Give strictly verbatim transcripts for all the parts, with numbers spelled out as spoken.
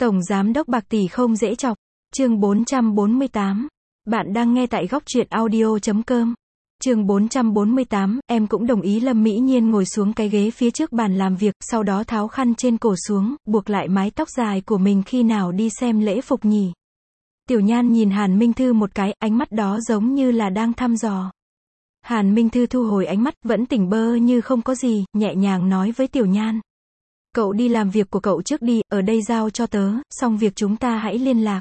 Tổng giám đốc bạc tỷ không dễ chọc. Chương bốn trăm bốn mươi tám. Bạn đang nghe tại góc truyện audio chấm com. Chương bốn trăm bốn mươi tám, em cũng đồng ý. Lâm Mỹ Nhiên ngồi xuống cái ghế phía trước bàn làm việc, sau đó tháo khăn trên cổ xuống, buộc lại mái tóc dài của mình. Khi nào đi xem lễ phục nhỉ? Tiểu Nhan nhìn Hàn Minh Thư một cái, ánh mắt đó giống như là đang thăm dò. Hàn Minh Thư thu hồi ánh mắt, vẫn tỉnh bơ như không có gì, nhẹ nhàng nói với Tiểu Nhan. Cậu đi làm việc của cậu trước đi, ở đây giao cho tớ, xong việc chúng ta hãy liên lạc.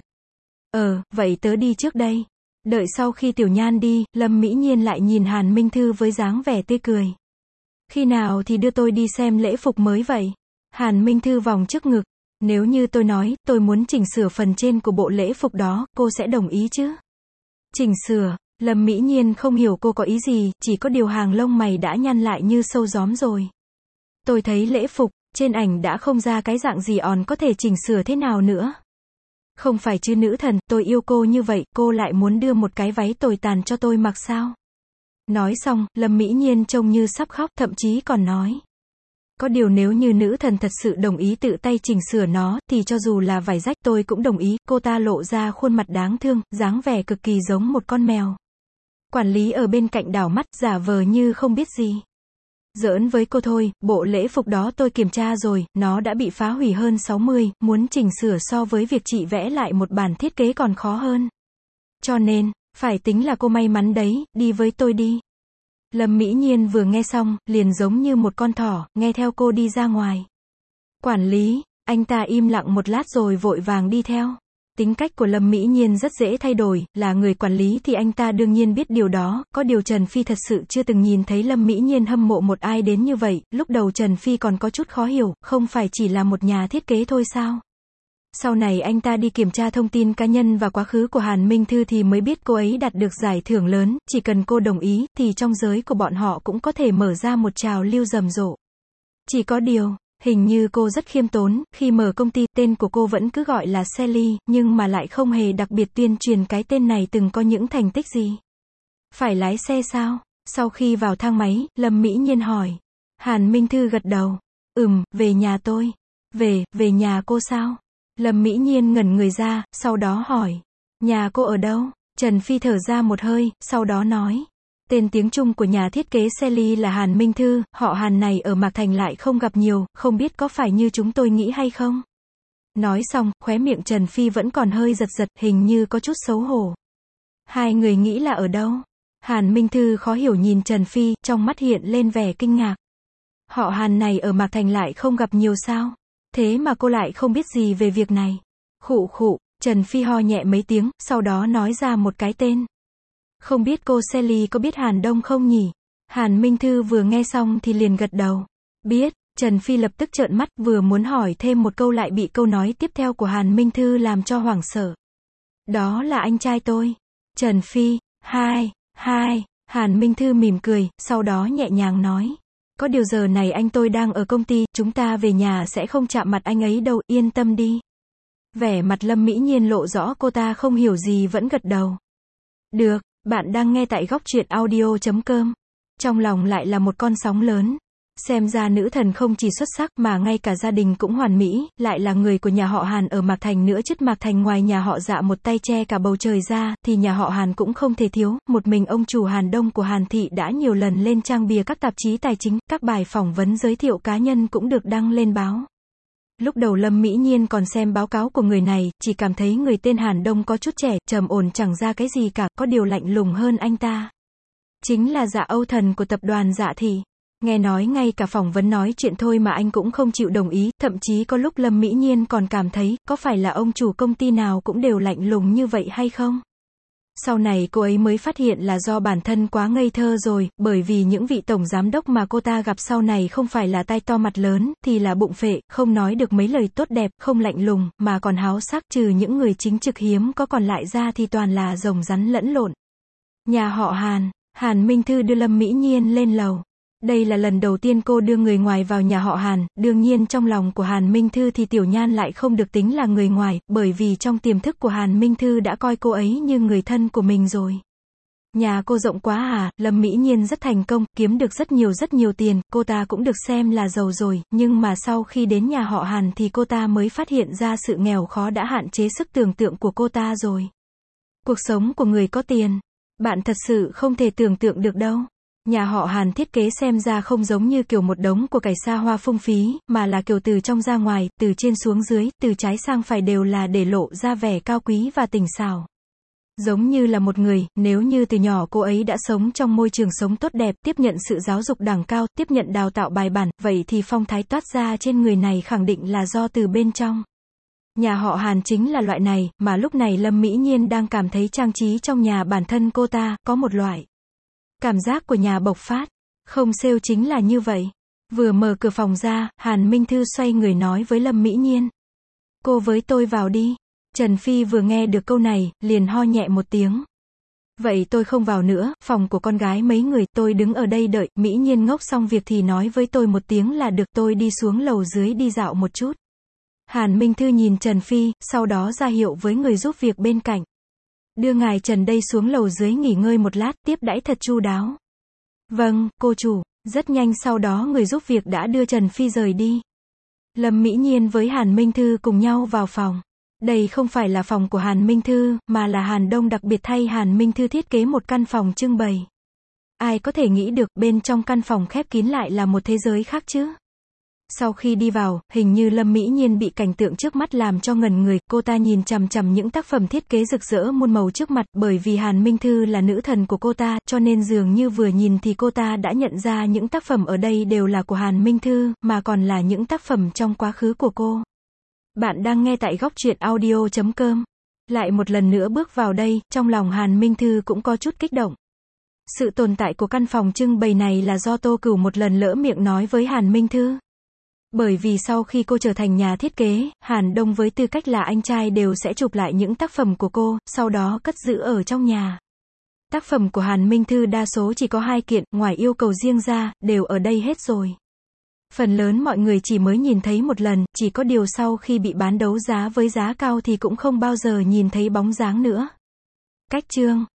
Ờ, vậy tớ đi trước đây. Đợi sau khi Tiểu Nhan đi, Lâm Mỹ Nhiên lại nhìn Hàn Minh Thư với dáng vẻ tươi cười. Khi nào thì đưa tôi đi xem lễ phục mới vậy? Hàn Minh Thư vòng trước ngực. Nếu như tôi nói, tôi muốn chỉnh sửa phần trên của bộ lễ phục đó, cô sẽ đồng ý chứ? Chỉnh sửa? Lâm Mỹ Nhiên không hiểu cô có ý gì, chỉ có điều hàng lông mày đã nhăn lại như sâu gióm rồi. Tôi thấy lễ phục, trên ảnh đã không ra cái dạng gì, còn có thể chỉnh sửa thế nào nữa? Không phải chứ nữ thần, tôi yêu cô như vậy, cô lại muốn đưa một cái váy tồi tàn cho tôi mặc sao? Nói xong, Lâm Mỹ Nhiên trông như sắp khóc, thậm chí còn nói. Có điều nếu như nữ thần thật sự đồng ý tự tay chỉnh sửa nó, thì cho dù là vải rách tôi cũng đồng ý. Cô ta lộ ra khuôn mặt đáng thương, dáng vẻ cực kỳ giống một con mèo. Quản lý ở bên cạnh đảo mắt, giả vờ như không biết gì. Giỡn với cô thôi, bộ lễ phục đó tôi kiểm tra rồi, nó đã bị phá hủy hơn sáu mươi, muốn chỉnh sửa so với việc chị vẽ lại một bản thiết kế còn khó hơn. Cho nên, phải tính là cô may mắn đấy, đi với tôi đi. Lâm Mỹ Nhiên vừa nghe xong, liền giống như một con thỏ, nghe theo cô đi ra ngoài. Quản lý, anh ta im lặng một lát rồi vội vàng đi theo. Tính cách của Lâm Mỹ Nhiên rất dễ thay đổi, là người quản lý thì anh ta đương nhiên biết điều đó, có điều Trần Phi thật sự chưa từng nhìn thấy Lâm Mỹ Nhiên hâm mộ một ai đến như vậy. Lúc đầu Trần Phi còn có chút khó hiểu, không phải chỉ là một nhà thiết kế thôi sao? Sau này anh ta đi kiểm tra thông tin cá nhân và quá khứ của Hàn Minh Thư thì mới biết cô ấy đạt được giải thưởng lớn, chỉ cần cô đồng ý, thì trong giới của bọn họ cũng có thể mở ra một trào lưu rầm rộ. Chỉ có điều, hình như cô rất khiêm tốn, khi mở công ty, tên của cô vẫn cứ gọi là Sally, nhưng mà lại không hề đặc biệt tuyên truyền cái tên này từng có những thành tích gì. Phải lái xe sao? Sau khi vào thang máy, Lâm Mỹ Nhiên hỏi. Hàn Minh Thư gật đầu. Ừm, về nhà tôi. Về, về nhà cô sao? Lâm Mỹ Nhiên ngẩn người ra, sau đó hỏi. Nhà cô ở đâu? Trần Phi thở ra một hơi, sau đó nói. Tên tiếng Trung của nhà thiết kế Sally là Hàn Minh Thư, họ Hàn này ở Mạc Thành lại không gặp nhiều, không biết có phải như chúng tôi nghĩ hay không? Nói xong, khóe miệng Trần Phi vẫn còn hơi giật giật, hình như có chút xấu hổ. Hai người nghĩ là ở đâu? Hàn Minh Thư khó hiểu nhìn Trần Phi, trong mắt hiện lên vẻ kinh ngạc. Họ Hàn này ở Mạc Thành lại không gặp nhiều sao? Thế mà cô lại không biết gì về việc này. Khụ khụ, Trần Phi ho nhẹ mấy tiếng, sau đó nói ra một cái tên. Không biết cô Sally có biết Hàn Đông không nhỉ? Hàn Minh Thư vừa nghe xong thì liền gật đầu. Biết. Trần Phi lập tức trợn mắt, vừa muốn hỏi thêm một câu lại bị câu nói tiếp theo của Hàn Minh Thư làm cho hoảng sợ. Đó là anh trai tôi. Trần Phi, hai, hai, Hàn Minh Thư mỉm cười, sau đó nhẹ nhàng nói. Có điều giờ này anh tôi đang ở công ty, chúng ta về nhà sẽ không chạm mặt anh ấy đâu, yên tâm đi. Vẻ mặt Lâm Mỹ Nhiên lộ rõ cô ta không hiểu gì vẫn gật đầu. Được, bạn đang nghe tại góc truyện audio chấm com. Trong lòng lại là một con sóng lớn. Xem ra nữ thần không chỉ xuất sắc mà ngay cả gia đình cũng hoàn mỹ, lại là người của nhà họ Hàn ở Mạc Thành nữa chứ. Mạc Thành ngoài nhà họ Dạ một tay che cả bầu trời ra, thì nhà họ Hàn cũng không thể thiếu. Một mình ông chủ Hàn Đông của Hàn Thị đã nhiều lần lên trang bìa các tạp chí tài chính, các bài phỏng vấn giới thiệu cá nhân cũng được đăng lên báo. Lúc đầu Lâm Mỹ Nhiên còn xem báo cáo của người này, chỉ cảm thấy người tên Hàn Đông có chút trẻ, trầm ổn chẳng ra cái gì cả, có điều lạnh lùng hơn anh ta. Chính là Dạ Âu Thần của tập đoàn Dạ Thị. Nghe nói ngay cả phỏng vấn nói chuyện thôi mà anh cũng không chịu đồng ý, thậm chí có lúc Lâm Mỹ Nhiên còn cảm thấy, có phải là ông chủ công ty nào cũng đều lạnh lùng như vậy hay không? Sau này cô ấy mới phát hiện là do bản thân quá ngây thơ rồi, bởi vì những vị tổng giám đốc mà cô ta gặp sau này không phải là tai to mặt lớn, thì là bụng phệ, không nói được mấy lời tốt đẹp, không lạnh lùng, mà còn háo sắc, trừ những người chính trực hiếm có còn lại ra thì toàn là rồng rắn lẫn lộn. Nhà họ Hàn, Hàn Minh Thư đưa Lâm Mỹ Nhiên lên lầu. Đây là lần đầu tiên cô đưa người ngoài vào nhà họ Hàn, đương nhiên trong lòng của Hàn Minh Thư thì Tiểu Nhan lại không được tính là người ngoài, bởi vì trong tiềm thức của Hàn Minh Thư đã coi cô ấy như người thân của mình rồi. Nhà cô rộng quá à, Lâm Mỹ Nhiên rất thành công, kiếm được rất nhiều rất nhiều tiền, cô ta cũng được xem là giàu rồi, nhưng mà sau khi đến nhà họ Hàn thì cô ta mới phát hiện ra sự nghèo khó đã hạn chế sức tưởng tượng của cô ta rồi. Cuộc sống của người có tiền, bạn thật sự không thể tưởng tượng được đâu. Nhà họ Hàn thiết kế xem ra không giống như kiểu một đống của cải xa hoa phung phí, mà là kiểu từ trong ra ngoài, từ trên xuống dưới, từ trái sang phải đều là để lộ ra vẻ cao quý và tình xảo. Giống như là một người, nếu như từ nhỏ cô ấy đã sống trong môi trường sống tốt đẹp, tiếp nhận sự giáo dục đẳng cao, tiếp nhận đào tạo bài bản, vậy thì phong thái toát ra trên người này khẳng định là do từ bên trong. Nhà họ Hàn chính là loại này, mà lúc này Lâm Mỹ Nhiên đang cảm thấy trang trí trong nhà bản thân cô ta, có một loại cảm giác của nhà bộc phát. Không sale chính là như vậy. Vừa mở cửa phòng ra, Hàn Minh Thư xoay người nói với Lâm Mỹ Nhiên. Cô với tôi vào đi. Trần Phi vừa nghe được câu này, liền ho nhẹ một tiếng. Vậy tôi không vào nữa, phòng của con gái mấy người, tôi đứng ở đây đợi, Mỹ Nhiên ngốc xong việc thì nói với tôi một tiếng là được, tôi đi xuống lầu dưới đi dạo một chút. Hàn Minh Thư nhìn Trần Phi, sau đó ra hiệu với người giúp việc bên cạnh. Đưa ngài Trần đây xuống lầu dưới nghỉ ngơi một lát, tiếp đãi thật chu đáo. Vâng, cô chủ. Rất nhanh sau đó người giúp việc đã đưa Trần Phi rời đi. Lâm Mỹ Nhiên với Hàn Minh Thư cùng nhau vào phòng. Đây không phải là phòng của Hàn Minh Thư, mà là Hàn Đông đặc biệt thay Hàn Minh Thư thiết kế một căn phòng trưng bày. Ai có thể nghĩ được, bên trong căn phòng khép kín lại là một thế giới khác chứ? Sau khi đi vào, hình như Lâm Mỹ Nhiên bị cảnh tượng trước mắt làm cho ngẩn người, cô ta nhìn chằm chằm những tác phẩm thiết kế rực rỡ muôn màu trước mặt, bởi vì Hàn Minh Thư là nữ thần của cô ta, cho nên dường như vừa nhìn thì cô ta đã nhận ra những tác phẩm ở đây đều là của Hàn Minh Thư, mà còn là những tác phẩm trong quá khứ của cô. Bạn đang nghe tại góc truyện audio chấm com. Lại một lần nữa bước vào đây, trong lòng Hàn Minh Thư cũng có chút kích động. Sự tồn tại của căn phòng trưng bày này là do Tô Cửu một lần lỡ miệng nói với Hàn Minh Thư. Bởi vì sau khi cô trở thành nhà thiết kế, Hàn Đông với tư cách là anh trai đều sẽ chụp lại những tác phẩm của cô, sau đó cất giữ ở trong nhà. Tác phẩm của Hàn Minh Thư đa số chỉ có hai kiện, ngoài yêu cầu riêng ra, đều ở đây hết rồi. Phần lớn mọi người chỉ mới nhìn thấy một lần, chỉ có điều sau khi bị bán đấu giá với giá cao thì cũng không bao giờ nhìn thấy bóng dáng nữa. Cách chương